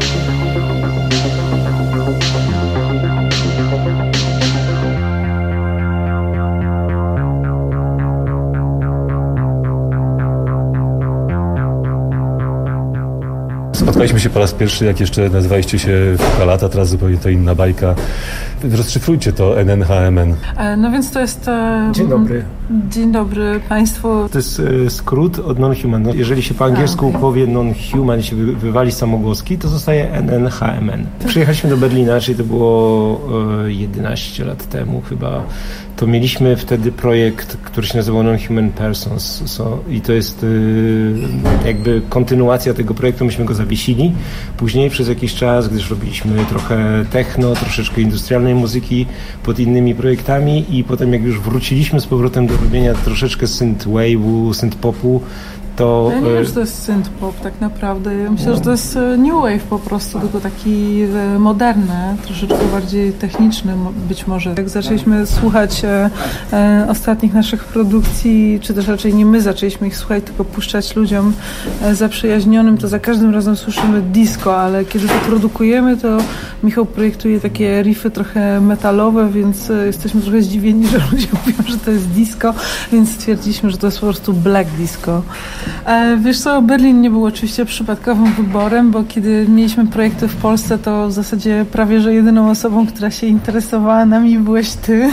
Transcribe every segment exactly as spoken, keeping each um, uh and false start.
Spotkaliśmy się po raz pierwszy, jak jeszcze nazywaliście się Fukalata, teraz zupełnie to inna bajka. Rozszyfrujcie to N N H M N. No więc to jest... Dzień dobry. Dzień dobry Państwu. To jest skrót od non-human. No, jeżeli się po angielsku A, okay. powie non-human, się wywali samogłoski, to zostaje N N H M N. Przyjechaliśmy do Berlina, czyli to było jedenaście lat temu chyba. To mieliśmy wtedy projekt, który się nazywał Non-Human Persons so, i to jest y, jakby kontynuacja tego projektu. Myśmy go zawiesili później przez jakiś czas, gdyż robiliśmy trochę techno, troszeczkę industrialnej muzyki pod innymi projektami i potem jak już wróciliśmy z powrotem do robienia troszeczkę synthwave'u, synthpopu, to... Ja nie wiem, że to jest synthpop tak naprawdę. Ja myślę, no. że to jest new wave po prostu, tylko taki moderny, troszeczkę bardziej techniczny być może. Jak zaczęliśmy słuchać e, e, ostatnich naszych produkcji, czy też raczej nie my zaczęliśmy ich słuchać, tylko puszczać ludziom e, zaprzyjaźnionym, to za każdym razem słyszymy disco, ale kiedy to produkujemy, to Michał projektuje takie riffy trochę metalowe, więc e, jesteśmy trochę zdziwieni, że ludzie mówią, że to jest disco, więc stwierdziliśmy, że to jest po prostu black disco. Wiesz co, Berlin nie był oczywiście przypadkowym wyborem, bo kiedy mieliśmy projekty w Polsce, to w zasadzie prawie, że jedyną osobą, która się interesowała nami, byłeś ty.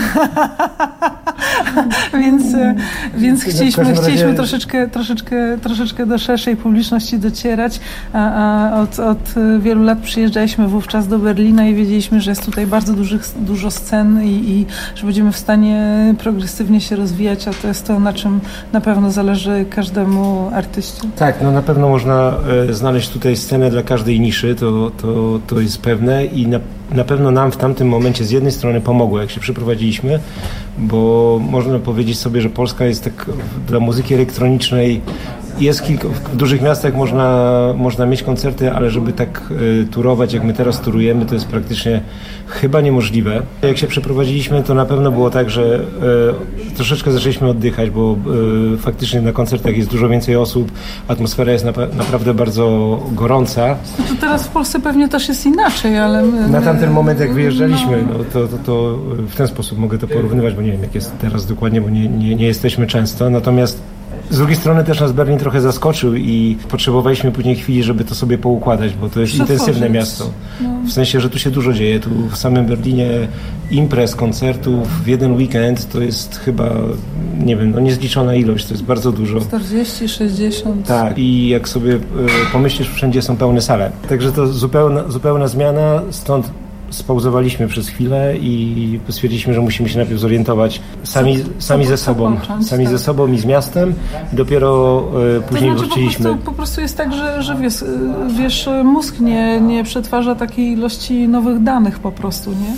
więc więc chcieliśmy, chcieliśmy troszeczkę, troszeczkę, troszeczkę do szerszej publiczności docierać, a, a od, od wielu lat przyjeżdżaliśmy wówczas do Berlina i wiedzieliśmy, że jest tutaj bardzo dużych, dużo scen i, i że będziemy w stanie progresywnie się rozwijać, a to jest to, na czym na pewno zależy każdemu artyście. Tak, no na pewno można e, znaleźć tutaj scenę dla każdej niszy, to, to, to jest pewne i na, na pewno nam w tamtym momencie z jednej strony pomogło, jak się przeprowadziliśmy, bo można powiedzieć sobie, że Polska jest tak dla muzyki elektronicznej, jest kilka, w dużych miastach można, można mieć koncerty, ale żeby tak y, turować, jak my teraz turujemy, to jest praktycznie chyba niemożliwe. Jak się przeprowadziliśmy, to na pewno było tak, że y, troszeczkę zaczęliśmy oddychać, bo y, faktycznie na koncertach jest dużo więcej osób, atmosfera jest napa- naprawdę bardzo gorąca. No to teraz w Polsce pewnie też jest inaczej, ale... My, na tamten moment, jak wyjeżdżaliśmy, no, to, to, to w ten sposób mogę to porównywać, bo nie wiem, jak jest teraz dokładnie, bo nie, nie, nie jesteśmy często, natomiast z drugiej strony też nas Berlin trochę zaskoczył i potrzebowaliśmy później chwili, żeby to sobie poukładać, bo to jest intensywne miasto. W sensie, że tu się dużo dzieje. Tu w samym Berlinie imprez, koncertów w jeden weekend to jest chyba, nie wiem, no niezliczona ilość, to jest bardzo dużo. czterdzieści, sześćdziesiąt. Tak, i jak sobie pomyślisz, wszędzie są pełne sale. Także to zupełna, zupełna zmiana, stąd spauzowaliśmy przez chwilę i stwierdziliśmy, że musimy się najpierw zorientować sami, sami ze sobą, sami tak. ze sobą i z miastem. I dopiero y, później to znaczy, wróciliśmy. Po prostu, po prostu jest tak, że, że wiesz, wiesz, mózg nie, nie przetwarza takiej ilości nowych danych po prostu, nie?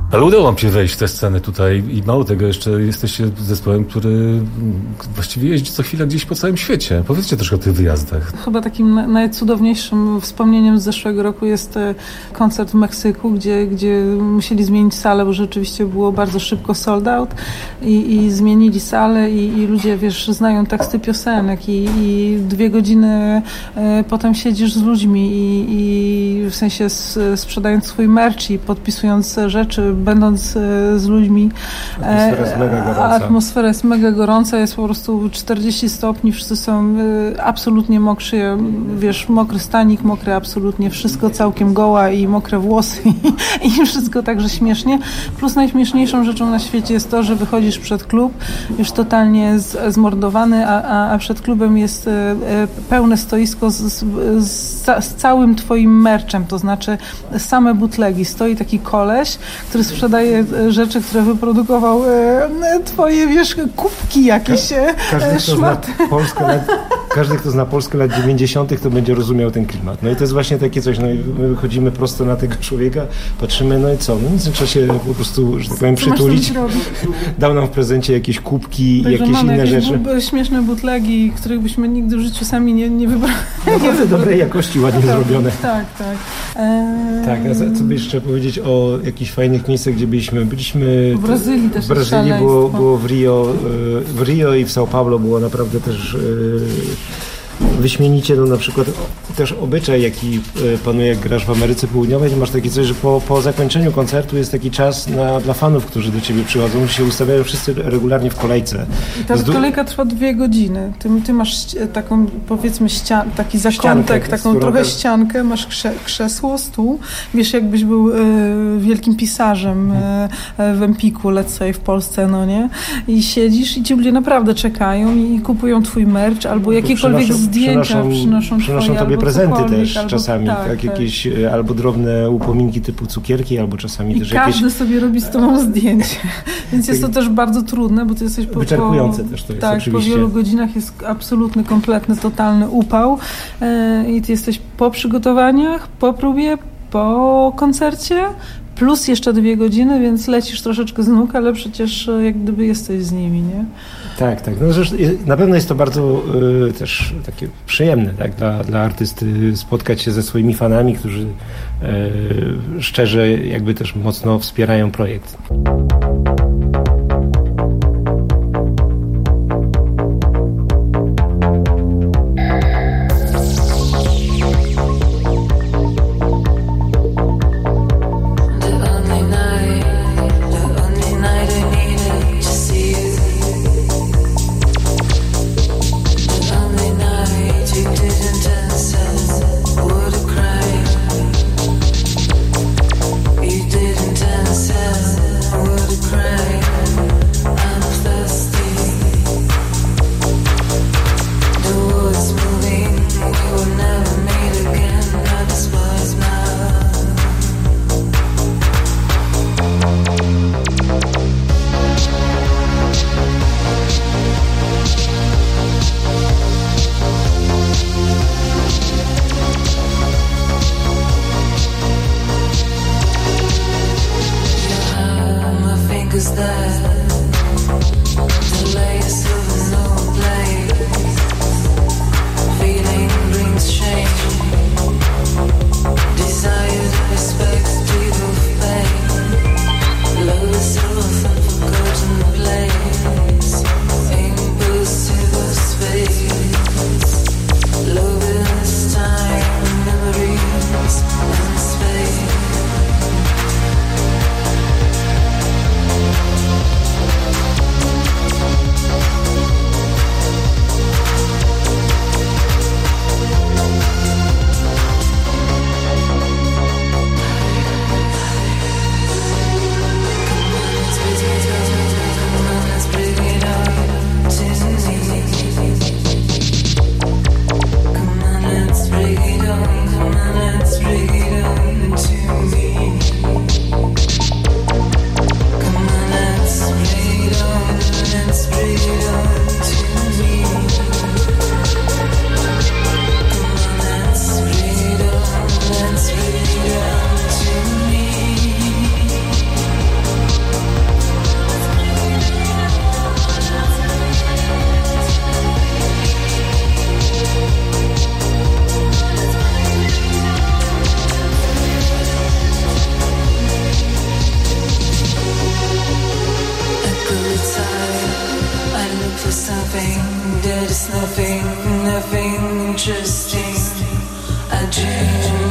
Ale udało wam się wejść w tę scenę tutaj i mało tego, jeszcze jesteście zespołem, który właściwie jeździ co chwila gdzieś po całym świecie. Powiedzcie troszkę o tych wyjazdach. Chyba takim najcudowniejszym wspomnieniem z zeszłego roku jest koncert w Meksyku, gdzie, gdzie musieli zmienić salę, bo rzeczywiście było bardzo szybko sold out i, i zmienili salę i, i ludzie, wiesz, znają teksty piosenek i, i dwie godziny e, potem siedzisz z ludźmi i, i w sensie s, sprzedając swój merch i podpisując rzeczy, będąc z ludźmi. Atmosfera jest mega gorąca. Atmosfera jest mega gorąca, jest po prostu czterdzieści stopni, wszyscy są absolutnie mokrzy, wiesz, mokry stanik, mokry absolutnie wszystko, całkiem goła i mokre włosy i, i wszystko także śmiesznie. Plus najśmieszniejszą rzeczą na świecie jest to, że wychodzisz przed klub już totalnie z, zmordowany, a, a, a przed klubem jest pełne stoisko z, z, z, z całym twoim merchem, to znaczy same butlegi. Stoi taki koleś, który sprzedaje rzeczy, które wyprodukował e, twoje, wiesz, kubki jakieś, Ka- każdy, kto szmaty. Zna Polskę lat, każdy, kto zna Polskę lat dziewięćdziesiątych, to będzie rozumiał ten klimat. No i to jest właśnie takie coś, no i my wychodzimy prosto na tego człowieka, patrzymy, no i co, no nic, trzeba się po prostu, że tak powiem, przytulić. Dał nam w prezencie jakieś kubki i jakieś inne jakieś rzeczy. Bu- śmieszne butlegi, których byśmy nigdy w życiu sami nie, nie wybrali. Naprawdę dobrej jakości, ładnie tak, zrobione. Tak, tak. Eee... Tak, a co by jeszcze powiedzieć o jakichś fajnych miejscach, gdzie byliśmy? Byliśmy w Brazylii też. W Brazylii było, było w Rio, w Rio i w São Paulo było naprawdę też wyśmienicie, no na przykład też obyczaj, jaki panuje, jak grasz w Ameryce Południowej, to masz takie coś, że po, po zakończeniu koncertu jest taki czas na, dla fanów, którzy do ciebie przychodzą, że się ustawiają wszyscy regularnie w kolejce. I ta Zdu- kolejka trwa dwie godziny. Ty, ty masz taką, powiedzmy, ścian- taki zakątek, ściankę, taką trochę też... ściankę, masz krze- krzesło, stół, wiesz, jakbyś był e, wielkim pisarzem e, w Empiku, let's say, w Polsce, no nie? I siedzisz i ci ludzie naprawdę czekają i, i kupują twój merch, albo jakiekolwiek przynoszą, zdjęcia przynoszą, przynoszą, przynoszą twoje, tobie prezenty też albo, czasami, tak, tak, tak. jakieś albo drobne upominki typu cukierki, albo czasami I też każdy jakieś... sobie robi z tobą zdjęcie. Więc jest to też bardzo trudne, bo ty jesteś po... Wyczerpujące po, też to jest, tak, oczywiście. po wielu godzinach jest absolutny, kompletny, totalny upał yy, i ty jesteś po przygotowaniach, po próbie, po koncercie, plus jeszcze dwie godziny, więc lecisz troszeczkę z nóg, ale przecież jak gdyby jesteś z nimi, nie? Tak, tak. No, zresztą, na pewno jest to bardzo y, też takie przyjemne, tak, dla, dla artysty spotkać się ze swoimi fanami, którzy y, szczerze jakby też mocno wspierają projekt. Would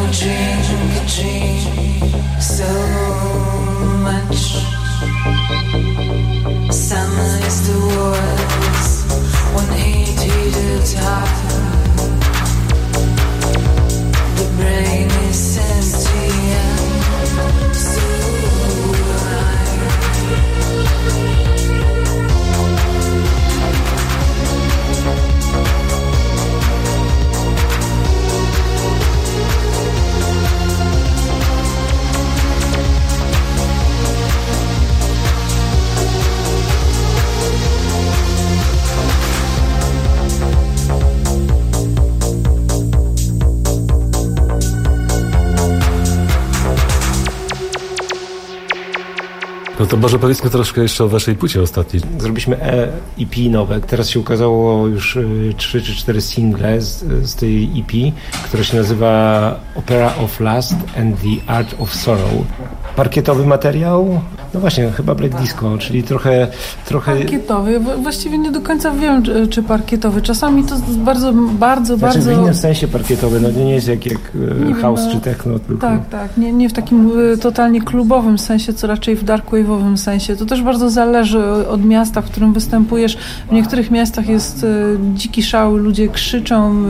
No to może powiedzmy troszkę jeszcze o waszej płycie ostatniej. Zrobiliśmy E P nowe. Teraz się ukazało już trzy czy cztery single z, z tej E P, która się nazywa Opera of Lust and the Art of Sorrow. Parkietowy materiał? No właśnie, chyba black disco, czyli trochę... trochę... Parkietowy. Właściwie nie do końca wiem, czy, czy parkietowy. Czasami to jest bardzo, bardzo, znaczy, bardzo... w innym sensie parkietowy, no nie jest jak, jak house wiem, czy techno. Tylko... Tak, tak. Nie, nie w takim totalnie klubowym sensie, co raczej w dark wave'owym sensie. To też bardzo zależy od miasta, w którym występujesz. W niektórych miastach jest dziki szał, ludzie krzyczą,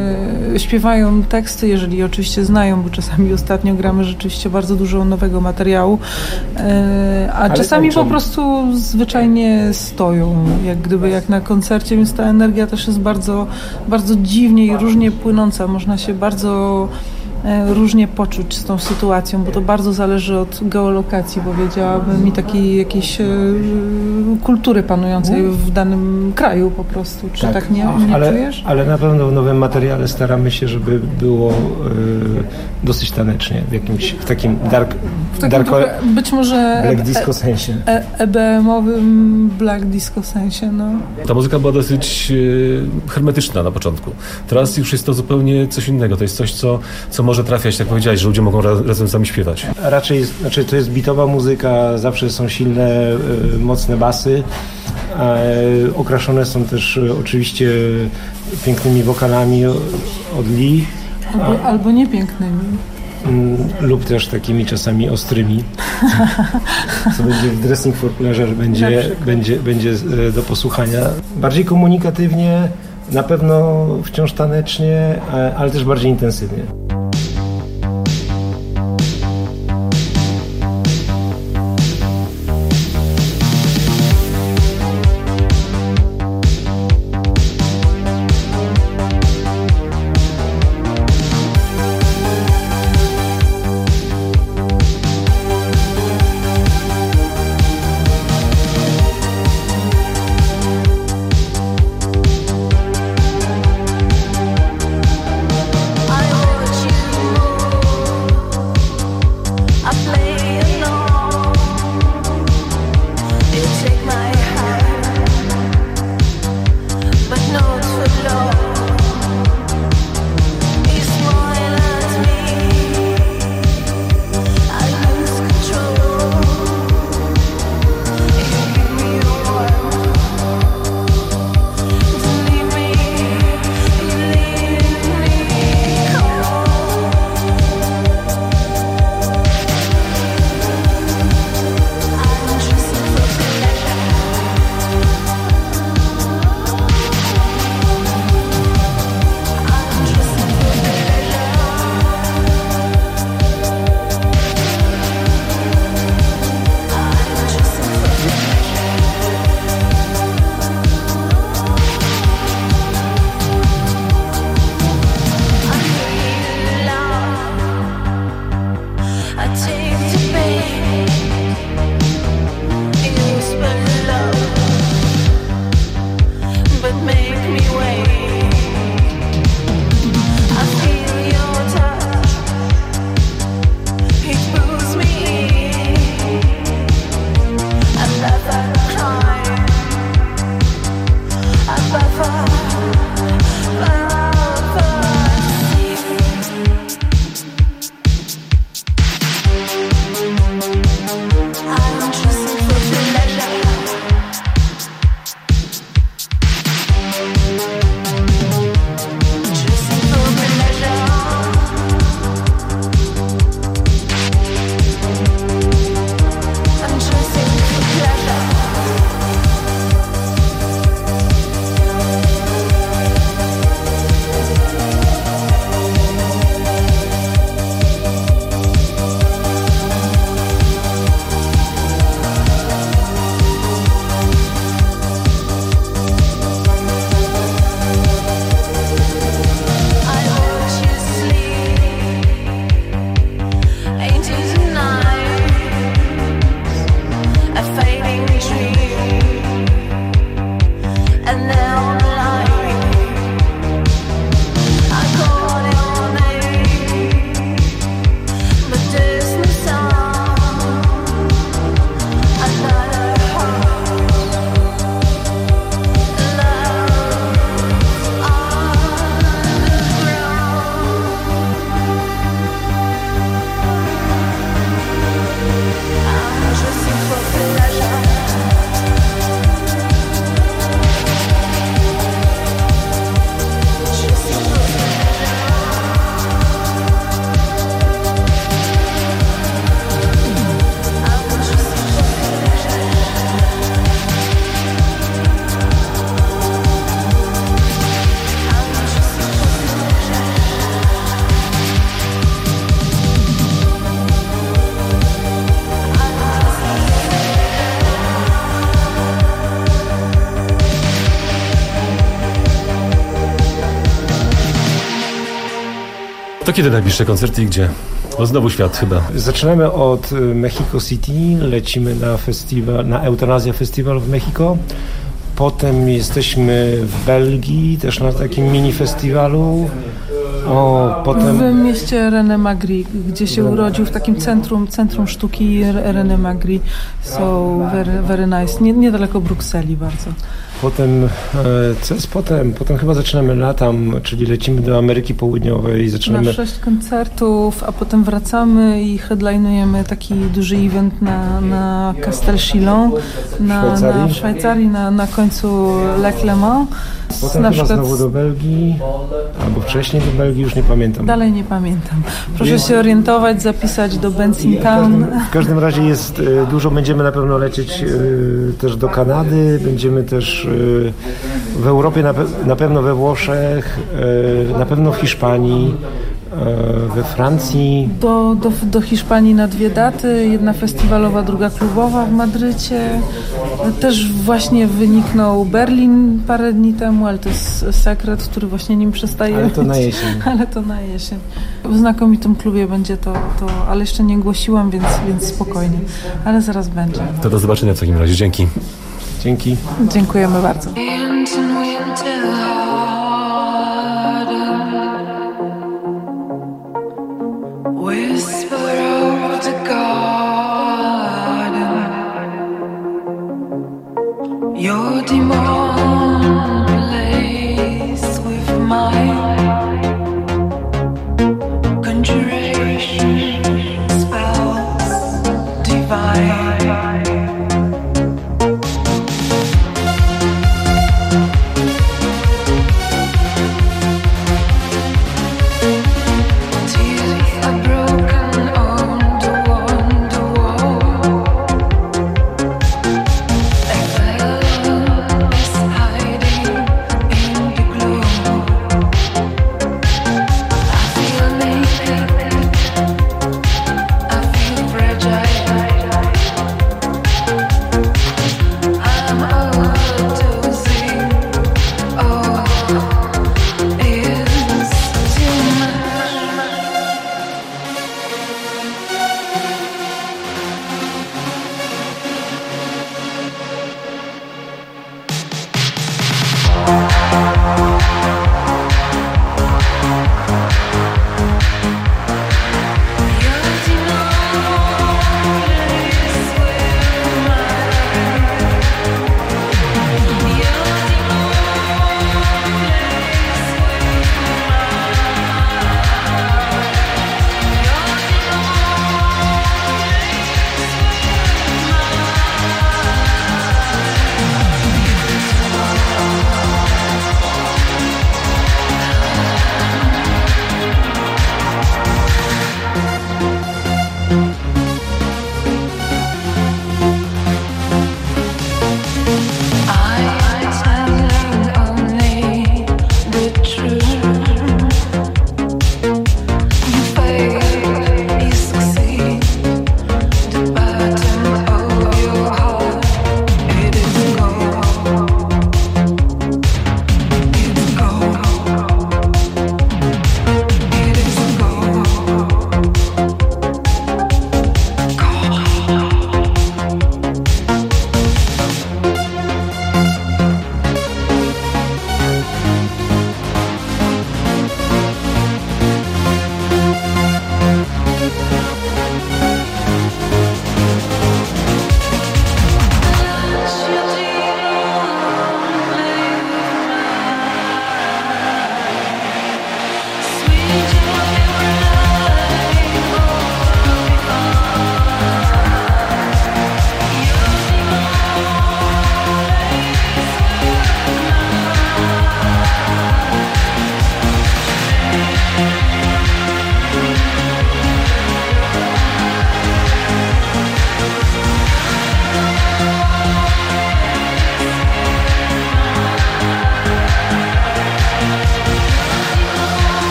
śpiewają teksty, jeżeli oczywiście znają, bo czasami ostatnio gramy rzeczywiście bardzo dużo nowego materiału. A ale czasami po prostu zwyczajnie stoją, jak gdyby jak na koncercie, więc ta energia też jest bardzo, bardzo dziwnie i różnie płynąca. Można się bardzo różnie poczuć z tą sytuacją, bo to bardzo zależy od geolokacji, powiedziałabym, i takiej jakiejś kultury panującej w danym kraju po prostu. Czy tak, tak nie, nie ale, czujesz? Ale na pewno w nowym materiale staramy się, żeby było y, dosyć tanecznie, w jakimś w takim dark, w takim darko, być może black disco sensie. E, E B M-owym black disco sensie, no. Ta muzyka była dosyć y, hermetyczna na początku. Teraz już jest to zupełnie coś innego. To jest coś, co, co może trafiać, tak powiedziałeś, że ludzie mogą ra- razem z nami śpiewać. A raczej, znaczy to jest bitowa muzyka, zawsze są silne, y, mocne basy, y, okraszone są też y, oczywiście pięknymi wokalami od Lee. Albo, a, albo niepięknymi. Y, lub też takimi czasami ostrymi, co będzie w Dressing for Pleasure będzie, będzie, będzie y, do posłuchania. Bardziej komunikatywnie, na pewno wciąż tanecznie, ale też bardziej intensywnie. I To kiedy najbliższe koncerty i gdzie? Bo znowu świat chyba. Zaczynamy od Mexico City, lecimy na festiwal, na Eutanazja Festival w Mexico. Potem jesteśmy w Belgii, też na takim mini festiwalu. O, potem... W mieście René Magritte, gdzie się urodził, w takim centrum, centrum sztuki René Magritte. So very, very nice. Nie, niedaleko Brukseli bardzo. Potem, co jest potem? Potem chyba zaczynamy latam, czyli lecimy do Ameryki Południowej. Zaczynamy... Na sześć koncertów, a potem wracamy i headlinujemy taki duży event na, na Castel Chillon, na Szwajcarii, na, Szwajcarii, na, na końcu Lake Léman. Potem na chyba przykład... znowu do Belgii, albo wcześniej do Belgii, już nie pamiętam. Dalej nie pamiętam. Proszę jest... się orientować, zapisać do Benzin Town. W każdym, w każdym razie jest dużo, będziemy na pewno lecieć też do Kanady, będziemy też w Europie, na, pe- na pewno we Włoszech, na pewno w Hiszpanii, we Francji. Do, do, do Hiszpanii na dwie daty, jedna festiwalowa, druga klubowa w Madrycie. Też właśnie wyniknął Berlin parę dni temu, ale to jest sekret, który właśnie nim przestaje. Ale to na jesień. Ale to na jesień. W znakomitym klubie będzie to, to ale jeszcze nie głosiłam, więc, więc spokojnie. Ale zaraz będzie. To do zobaczenia w takim razie. Dzięki. Dzięki. Dziękujemy bardzo. Your demon plays with mine, conjuration spells divine.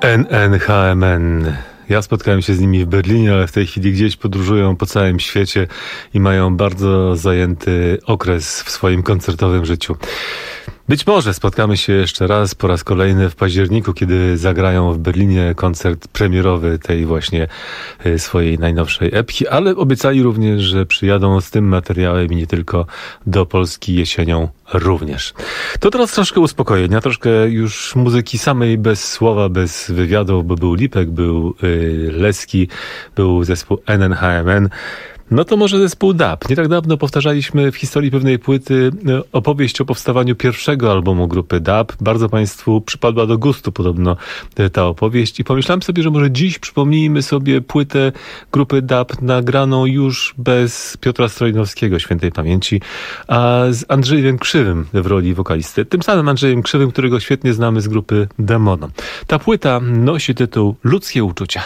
N N H M N. Ja spotkałem się z nimi w Berlinie, ale w tej chwili gdzieś podróżują po całym świecie i mają bardzo zajęty okres w swoim koncertowym życiu. Być może spotkamy się jeszcze raz, po raz kolejny w październiku, kiedy zagrają w Berlinie koncert premierowy tej właśnie swojej najnowszej epki, ale obiecali również, że przyjadą z tym materiałem i nie tylko do Polski jesienią również. To teraz troszkę uspokojenia, troszkę już muzyki samej bez słowa, bez wywiadów, bo był Lipek, był yy, Leski, był zespół N N H M N. No to może zespół D A B. Nie tak dawno powtarzaliśmy w historii pewnej płyty opowieść o powstawaniu pierwszego albumu grupy D A B. Bardzo Państwu przypadła do gustu podobno ta opowieść i pomyślałem sobie, że może dziś przypomnijmy sobie płytę grupy D A B nagraną już bez Piotra Strojnowskiego, świętej pamięci, a z Andrzejem Krzywym w roli wokalisty. Tym samym Andrzejem Krzywym, którego świetnie znamy z grupy Demono. Ta płyta nosi tytuł Ludzkie uczucia.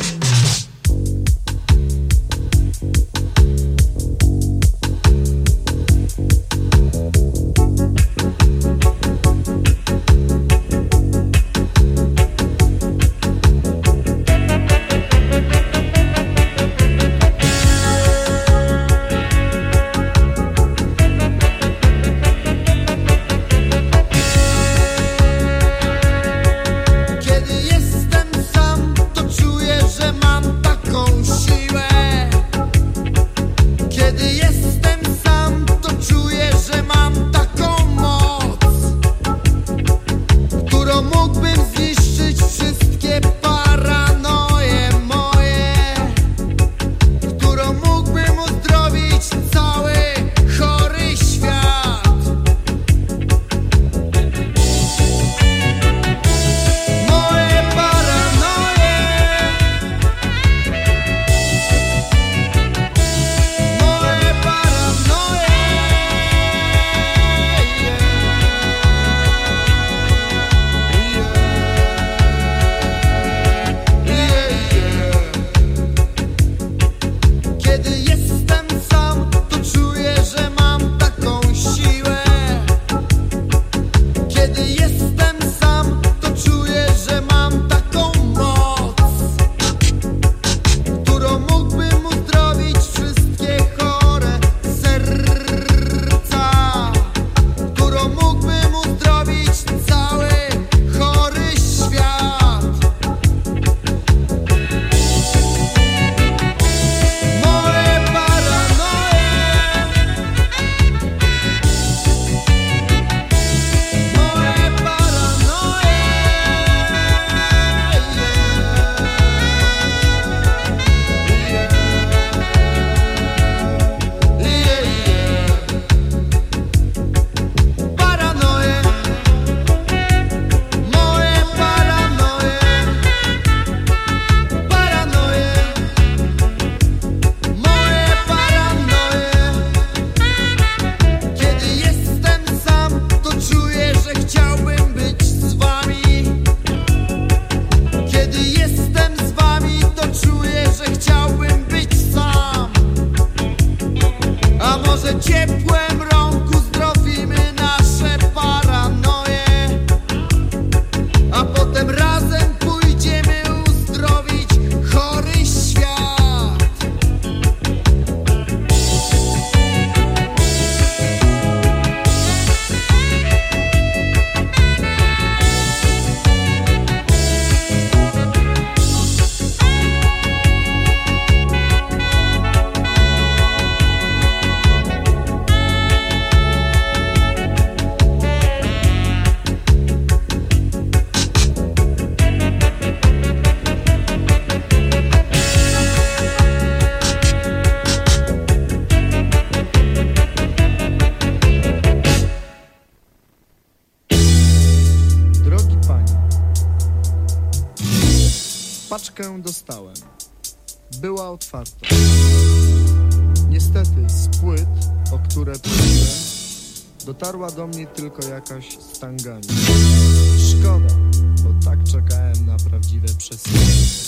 Kiedy jestem sam, to czuję, że mam taką siłę. Kiedy jestem sam, to czuję, że mam taką moc, którą mógłbym zniszczyć wszystkie paranoje moje, którą mógłbym uzdrowić cały chory świat. Moje paranoje, moje paranoje, Kiedy jestem sam, to czuję, że mam taką siłę. Kiedy jestem sam, to czuję, że mam taką moc, którą mógłbym uzdrowić wszystkie chore serca, którą mógłbym uzdrowić cały chory świat. Moje paranoje, moje paranoje, paranoje, moje paranoje, paranoje, moje paranoje. Kiedy jestem sam, to czuję, że chciałbym być z wami. Kiedy jestem z wami, to czuję, że chciałbym być sam. A może ciepłem rąk uzdrowimy nasze paranoje, a potem razem pójdziemy uzdrowić chory świat. Drogi panie, paczkę dostałem. Była otwarta. Niestety z płyt, o które prosiłem, dotarła do mnie tylko jakaś z tangami. Szkoda, bo tak czekałem na prawdziwe przesłanie.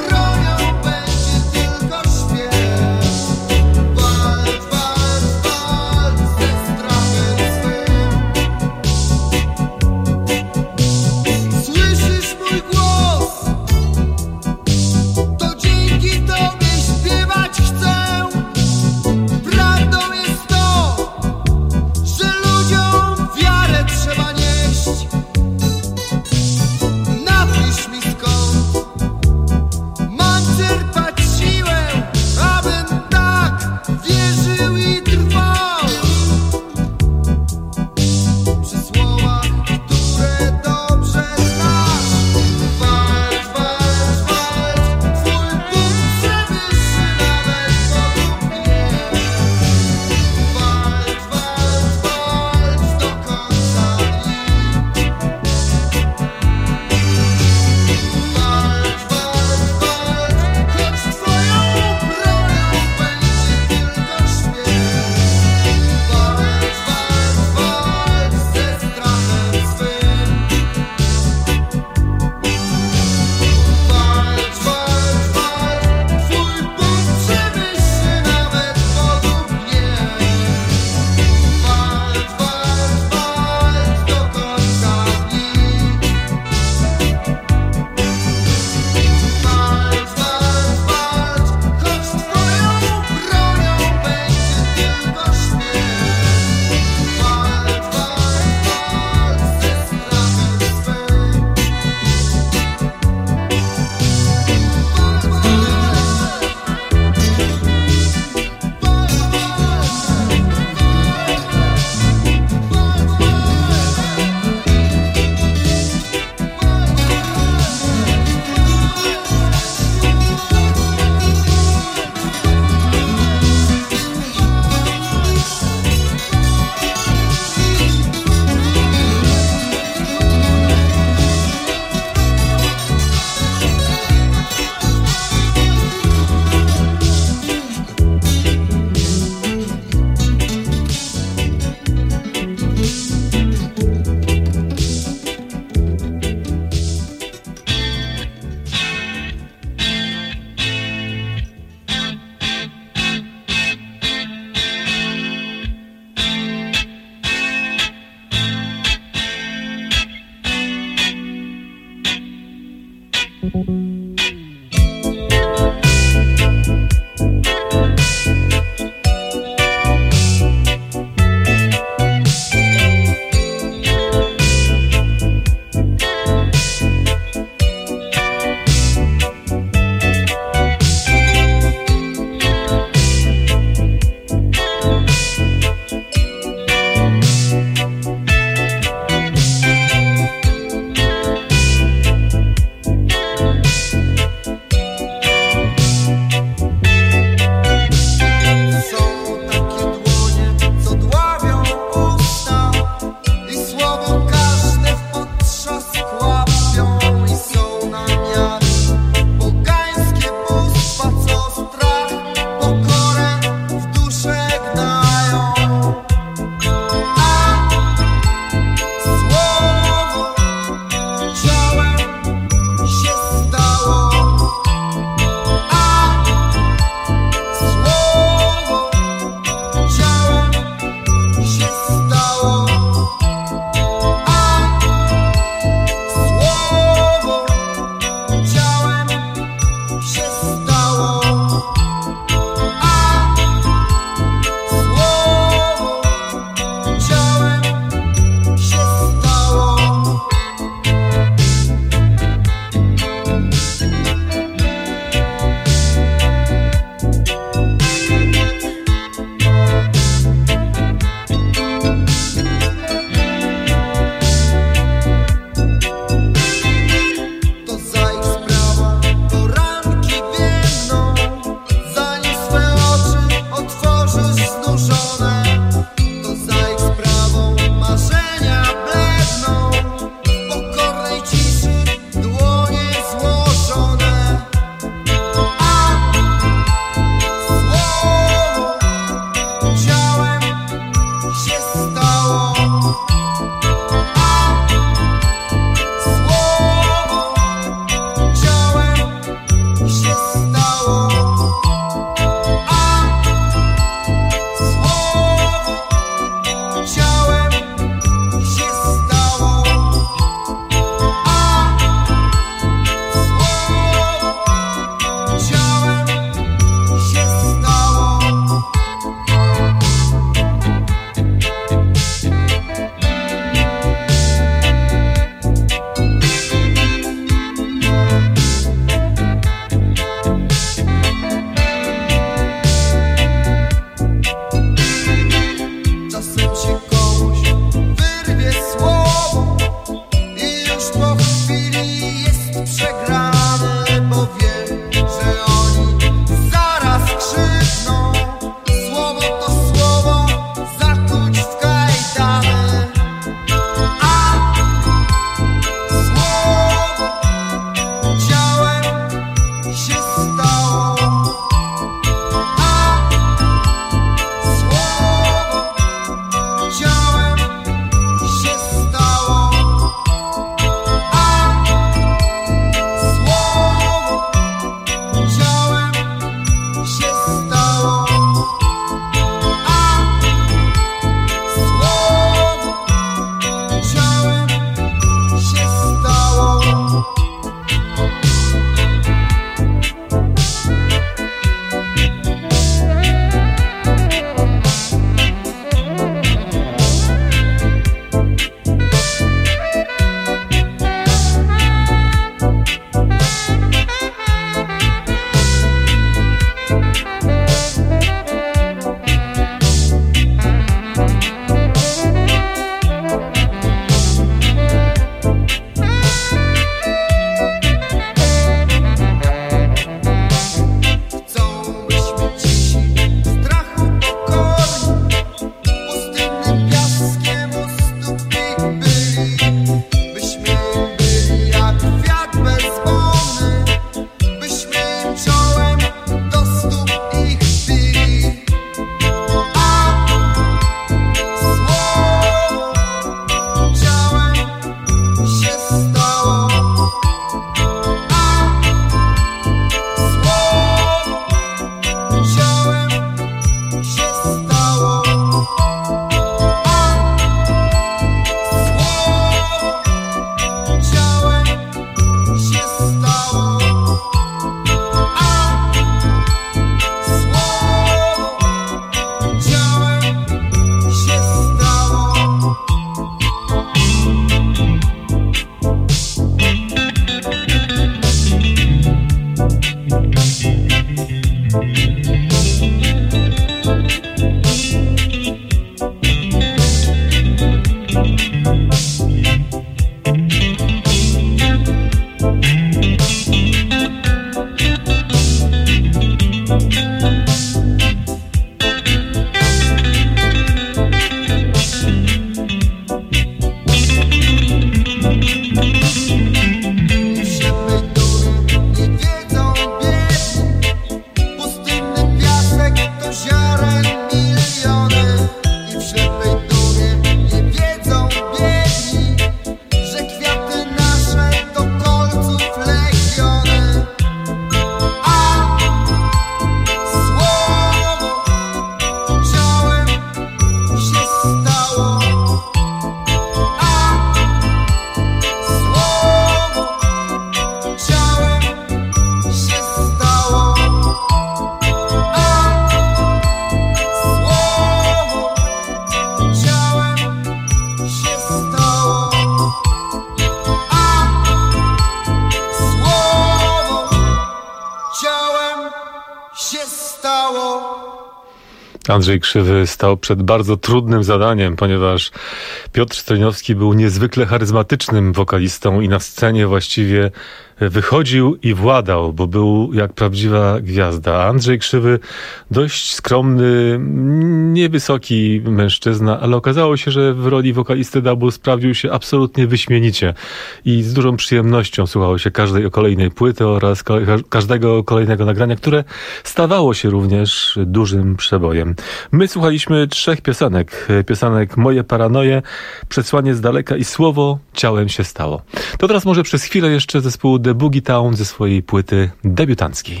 stało. Andrzej Krzywy stał przed bardzo trudnym zadaniem, ponieważ Piotr Strojnowski był niezwykle charyzmatycznym wokalistą i na scenie właściwie wychodził i władał, bo był jak prawdziwa gwiazda. A Andrzej Krzywy dość skromny, niewysoki mężczyzna, ale okazało się, że w roli wokalisty dubbu sprawdził się absolutnie wyśmienicie i z dużą przyjemnością słuchało się każdej kolejnej płyty oraz każdego kolejnego nagrania, które stawało się również dużym przebojem. My słuchaliśmy trzech piosenek. Piosenek Moje paranoje, Przesłanie z daleka i Słowo ciałem się stało. To teraz może przez chwilę jeszcze zespół The Boogie Town ze swojej płyty debiutanckiej.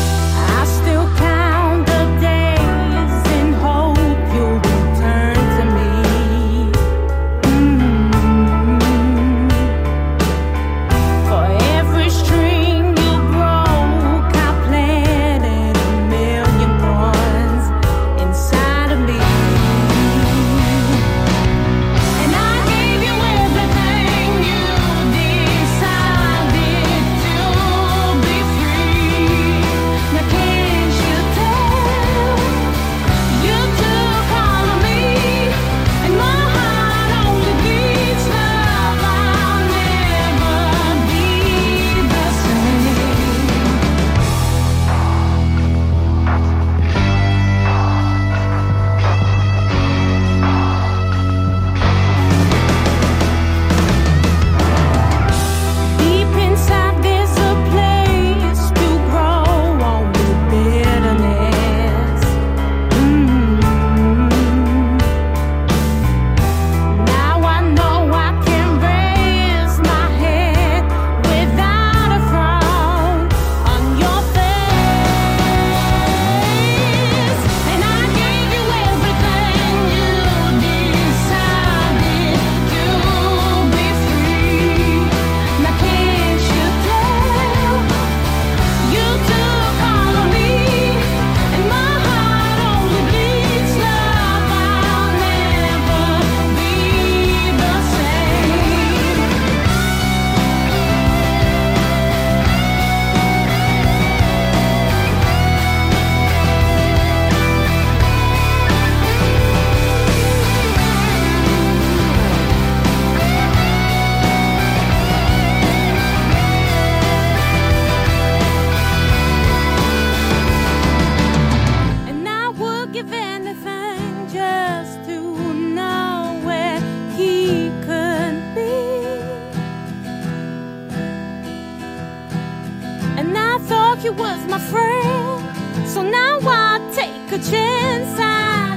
You was my friend, so now I take a chance. I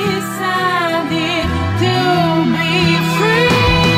decided to be free.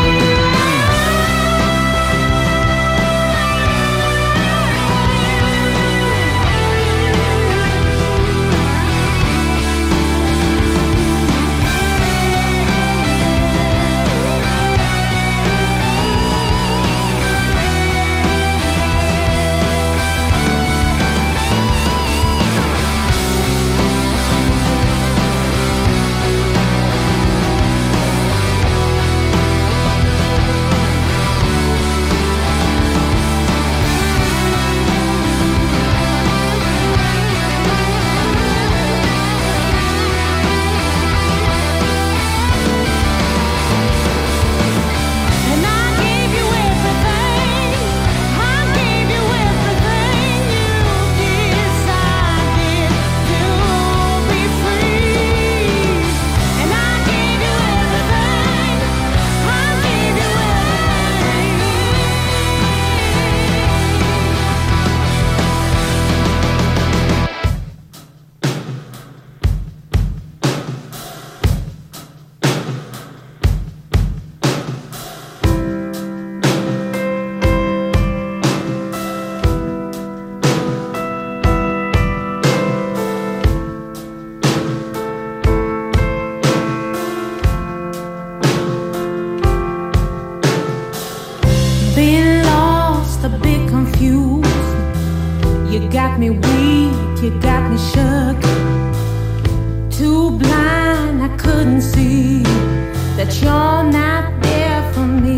got me weak, you got me shook. Too blind, I couldn't see that you're not there for me.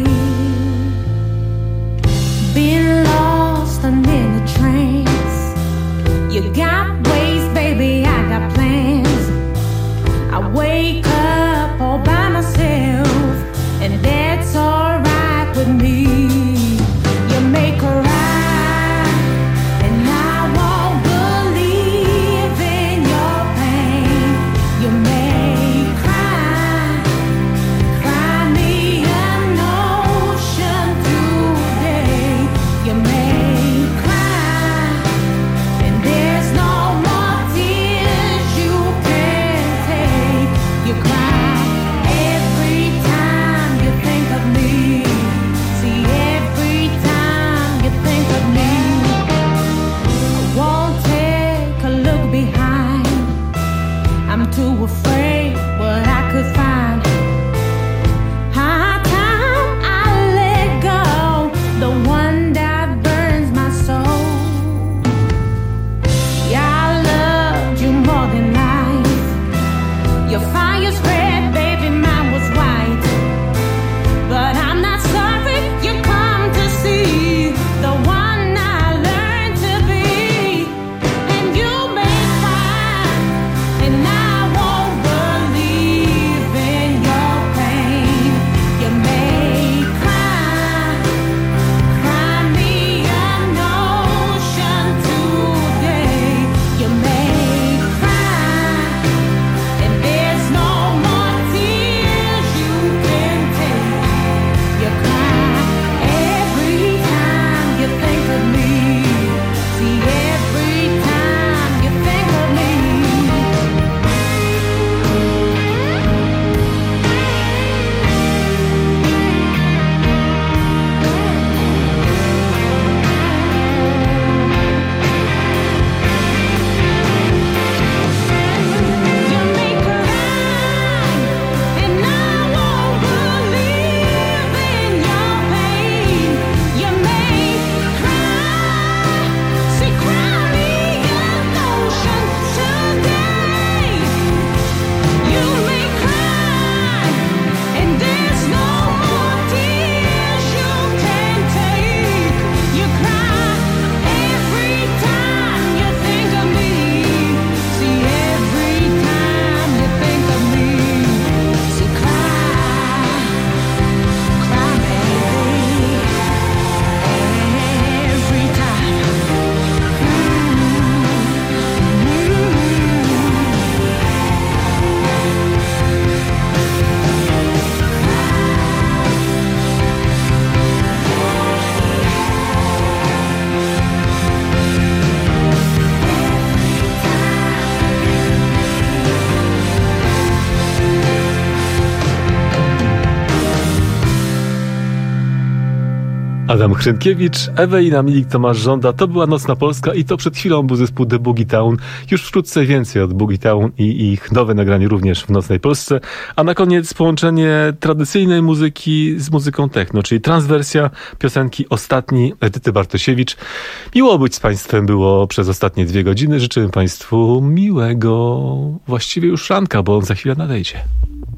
Been lost and in a trance. You got ways, baby, Adam Hrynkiewicz, Ewelina Milik, Tomasz Żąda. To była Nocna Polska i to przed chwilą był zespół The Boogie Town. Już wkrótce więcej od Boogie Town i ich nowe nagranie również w Nocnej Polsce. A na koniec połączenie tradycyjnej muzyki z muzyką techno, czyli transwersja piosenki Ostatni Edyty Bartosiewicz. Miło być z Państwem było przez ostatnie dwie godziny. Życzymy Państwu miłego, właściwie już ranka, bo on za chwilę nadejdzie.